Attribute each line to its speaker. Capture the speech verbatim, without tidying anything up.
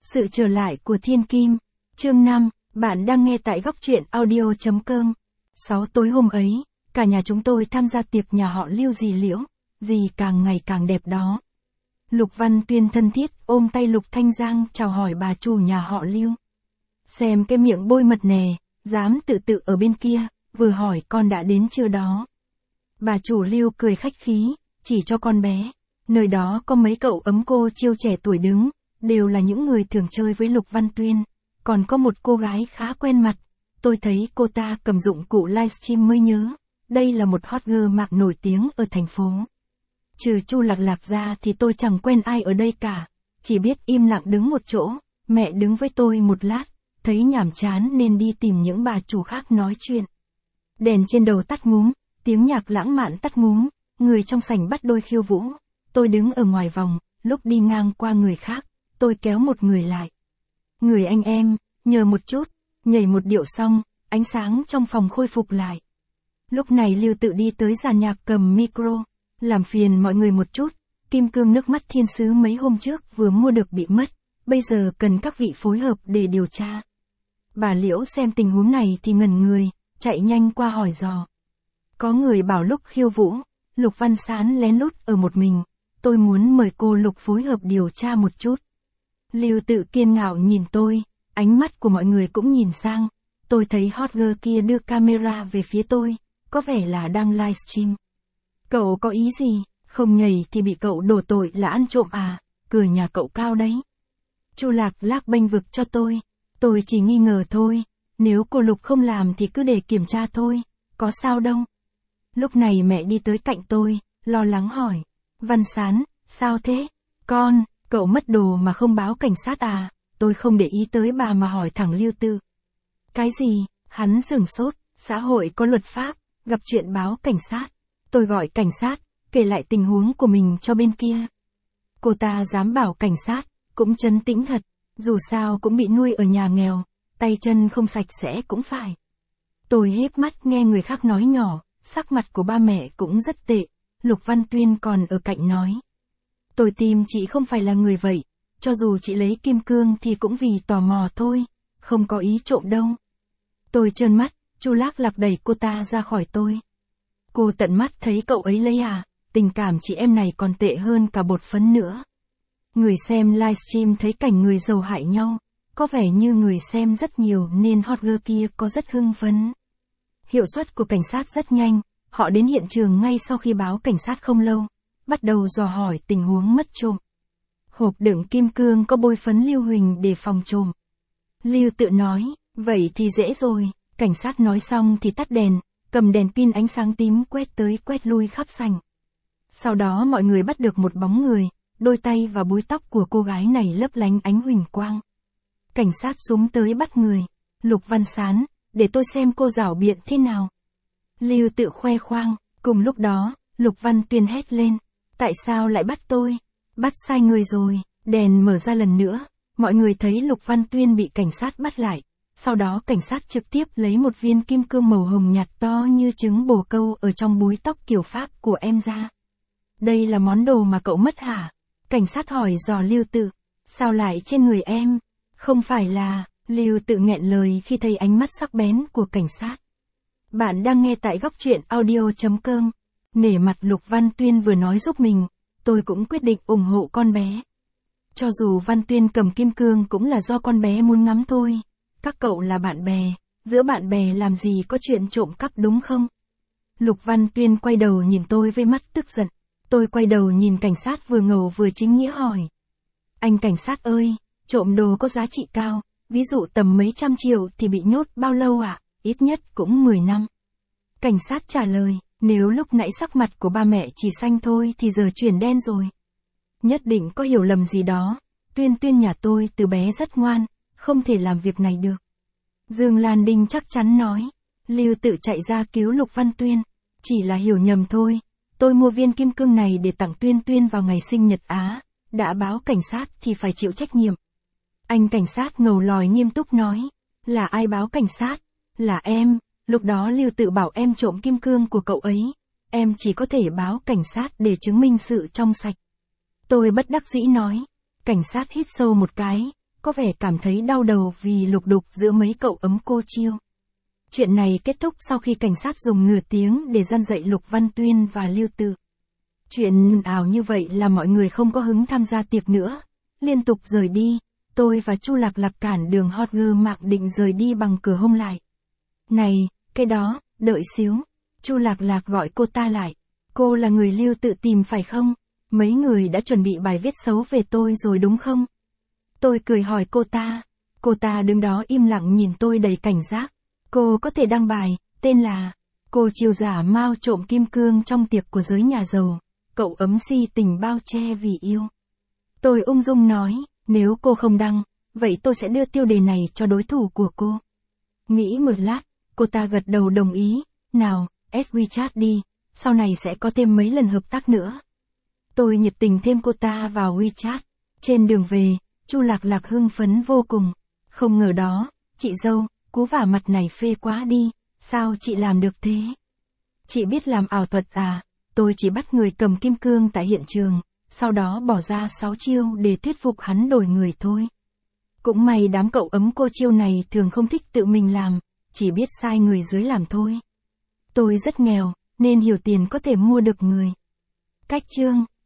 Speaker 1: Sự trở lại của Thiên Kim. Chương năm, bạn đang nghe tại góc truyện audio chấm com. Sáu tối hôm ấy, cả nhà chúng tôi tham gia tiệc nhà họ Lưu dì Liễu, dì càng ngày càng đẹp đó. Lục Văn Tuyên thân thiết ôm tay Lục Thanh Giang chào hỏi bà chủ nhà họ Lưu. Xem cái miệng bôi mật nè, dám tự tự ở bên kia, vừa hỏi con đã đến chưa đó. Bà chủ Lưu cười khách khí, chỉ cho con bé. Nơi đó có mấy cậu ấm cô chiêu trẻ tuổi đứng, đều là những người thường chơi với Lục Văn Tuyên. Còn có một cô gái khá quen mặt, tôi thấy cô ta cầm dụng cụ livestream mới nhớ. Đây là một hot girl mạng nổi tiếng ở thành phố. Trừ Chu Lạc Lạc ra thì tôi chẳng quen ai ở đây cả, chỉ biết im lặng đứng một chỗ. Mẹ đứng với tôi một lát, thấy nhàm chán nên đi tìm những bà chủ khác nói chuyện. Đèn trên đầu tắt ngúm, tiếng nhạc lãng mạn tắt ngúm, người trong sảnh bắt đôi khiêu vũ. Tôi đứng ở ngoài vòng, lúc đi ngang qua người khác, tôi kéo một người lại. Người anh em, nhờ một chút, nhảy một điệu xong, ánh sáng trong phòng khôi phục lại. Lúc này Lưu tự đi tới dàn nhạc cầm micro, làm phiền mọi người một chút, kim cương nước mắt thiên sứ mấy hôm trước vừa mua được bị mất, bây giờ cần các vị phối hợp để điều tra. Bà Liễu xem tình huống này thì ngẩn người, chạy nhanh qua hỏi dò. Có người bảo lúc khiêu vũ, Lục Văn Sán lén lút ở một mình, tôi muốn mời cô Lục phối hợp điều tra một chút. Lưu tự kiên ngạo nhìn tôi, ánh mắt của mọi người cũng nhìn sang, tôi thấy hot girl kia đưa camera về phía tôi, có vẻ là đang livestream. Cậu có ý gì, không nhảy thì bị cậu đổ tội là ăn trộm à, cửa nhà cậu cao đấy. Chu Lạc Lạc bênh vực cho tôi, tôi chỉ nghi ngờ thôi, nếu cô Lục không làm thì cứ để kiểm tra thôi, có sao đâu. Lúc này mẹ đi tới cạnh tôi, lo lắng hỏi, Văn Sán, sao thế? Con, cậu mất đồ mà không báo cảnh sát à? Tôi không để ý tới bà mà hỏi thẳng Lưu tự. Cái gì? Hắn sửng sốt, xã hội có luật pháp, gặp chuyện báo cảnh sát. Tôi gọi cảnh sát, kể lại tình huống của mình cho bên kia. Cô ta dám bảo cảnh sát, cũng trấn tĩnh thật, dù sao cũng bị nuôi ở nhà nghèo, tay chân không sạch sẽ cũng phải. Tôi híp mắt nghe người khác nói nhỏ, sắc mặt của ba mẹ cũng rất tệ, Lục Văn Tuyên còn ở cạnh nói. Tôi tìm chị không phải là người vậy, cho dù chị lấy kim cương thì cũng vì tò mò thôi, không có ý trộm đâu. Tôi trợn mắt, Chu Lạc Lạc đẩy cô ta ra khỏi tôi. Cô tận mắt thấy cậu ấy lấy à, tình cảm chị em này còn tệ hơn cả bột phấn nữa. Người xem livestream thấy cảnh người giàu hại nhau, có vẻ như người xem rất nhiều nên hot girl kia có rất hưng phấn. Hiệu suất của cảnh sát rất nhanh, họ đến hiện trường ngay sau khi báo cảnh sát không lâu, bắt đầu dò hỏi tình huống mất trộm. Hộp đựng kim cương có bôi phấn lưu huỳnh để phòng trộm. Lưu tự nói, vậy thì dễ rồi, cảnh sát nói xong thì tắt đèn, cầm đèn pin ánh sáng tím quét tới quét lui khắp sảnh. Sau đó mọi người bắt được một bóng người, đôi tay và búi tóc của cô gái này lấp lánh ánh huỳnh quang. Cảnh sát xúm tới bắt người, Lục Văn Sán, để tôi xem cô giảo biện thế nào. Lưu tự khoe khoang, cùng lúc đó, Lục Văn Tuyên hét lên, tại sao lại bắt tôi? Bắt sai người rồi, đèn mở ra lần nữa, mọi người thấy Lục Văn Tuyên bị cảnh sát bắt lại, sau đó cảnh sát trực tiếp lấy một viên kim cương màu hồng nhạt to như trứng bồ câu ở trong búi tóc kiểu Pháp của em ra. Đây là món đồ mà cậu mất hả? Cảnh sát hỏi dò Lưu tự, sao lại trên người em? Không phải là, Lưu tự nghẹn lời khi thấy ánh mắt sắc bén của cảnh sát. Bạn đang nghe tại góc truyện audio chấm com. Nể mặt Lục Văn Tuyên vừa nói giúp mình, tôi cũng quyết định ủng hộ con bé. Cho dù Văn Tuyên cầm kim cương cũng là do con bé muốn ngắm thôi. Các cậu là bạn bè, giữa bạn bè làm gì có chuyện trộm cắp đúng không? Lục Văn Tuyên quay đầu nhìn tôi với mắt tức giận. Tôi quay đầu nhìn cảnh sát vừa ngầu vừa chính nghĩa hỏi. Anh cảnh sát ơi, trộm đồ có giá trị cao, ví dụ tầm mấy trăm triệu thì bị nhốt bao lâu ạ? À? Ít nhất cũng mười năm. Cảnh sát trả lời, nếu lúc nãy sắc mặt của ba mẹ chỉ xanh thôi thì giờ chuyển đen rồi. Nhất định có hiểu lầm gì đó, Tuyên Tuyên nhà tôi từ bé rất ngoan, không thể làm việc này được. Dương Lan Đinh chắc chắn nói, Lưu tự chạy ra cứu Lục Văn Tuyên, chỉ là hiểu nhầm thôi, tôi mua viên kim cương này để tặng Tuyên Tuyên vào ngày sinh nhật Á, đã báo cảnh sát thì phải chịu trách nhiệm. Anh cảnh sát ngầu lòi nghiêm túc nói, là ai báo cảnh sát? Là em, lúc đó Lưu tự bảo em trộm kim cương của cậu ấy, em chỉ có thể báo cảnh sát để chứng minh sự trong sạch. Tôi bất đắc dĩ nói, cảnh sát hít sâu một cái, có vẻ cảm thấy đau đầu vì lục đục giữa mấy cậu ấm cô Chiêu. Chuyện này kết thúc sau khi cảnh sát dùng nửa tiếng để răn dạy Lục Văn Tuyên và Lưu Tự. Chuyện ảo như vậy là mọi người không có hứng tham gia tiệc nữa, liên tục rời đi. Tôi và Chu Lạc Lạc cản đường hot girl Mạng định rời đi bằng cửa hông lại. Này, cái đó, đợi xíu. Chu Lạc Lạc gọi cô ta lại. Cô là người Lưu Tự tìm phải không? Mấy người đã chuẩn bị bài viết xấu về tôi rồi đúng không? Tôi cười hỏi cô ta. Cô ta đứng đó im lặng nhìn tôi đầy cảnh giác. Cô có thể đăng bài, tên là Cô Chiêu giả Mao trộm kim cương trong tiệc của giới nhà giàu, cậu ấm si tình bao che vì yêu. Tôi ung dung nói, nếu cô không đăng, vậy tôi sẽ đưa tiêu đề này cho đối thủ của cô. Nghĩ một lát, cô ta gật đầu đồng ý, nào, add WeChat đi, sau này sẽ có thêm mấy lần hợp tác nữa. Tôi nhiệt tình thêm cô ta vào WeChat. Trên đường về, Chu Lạc Lạc hưng phấn vô cùng. Không ngờ đó, chị dâu, cú vả mặt này phê quá đi, sao chị làm được thế? Chị biết làm ảo thuật à? Tôi chỉ bắt người cầm kim cương tại hiện trường, sau đó bỏ ra sáu chiêu để thuyết phục hắn đổi người thôi. Cũng may đám cậu ấm cô Chiêu này thường không thích tự mình làm, chỉ biết sai người dưới làm thôi. Tôi rất nghèo, nên hiểu tiền có thể mua được người. Cách chương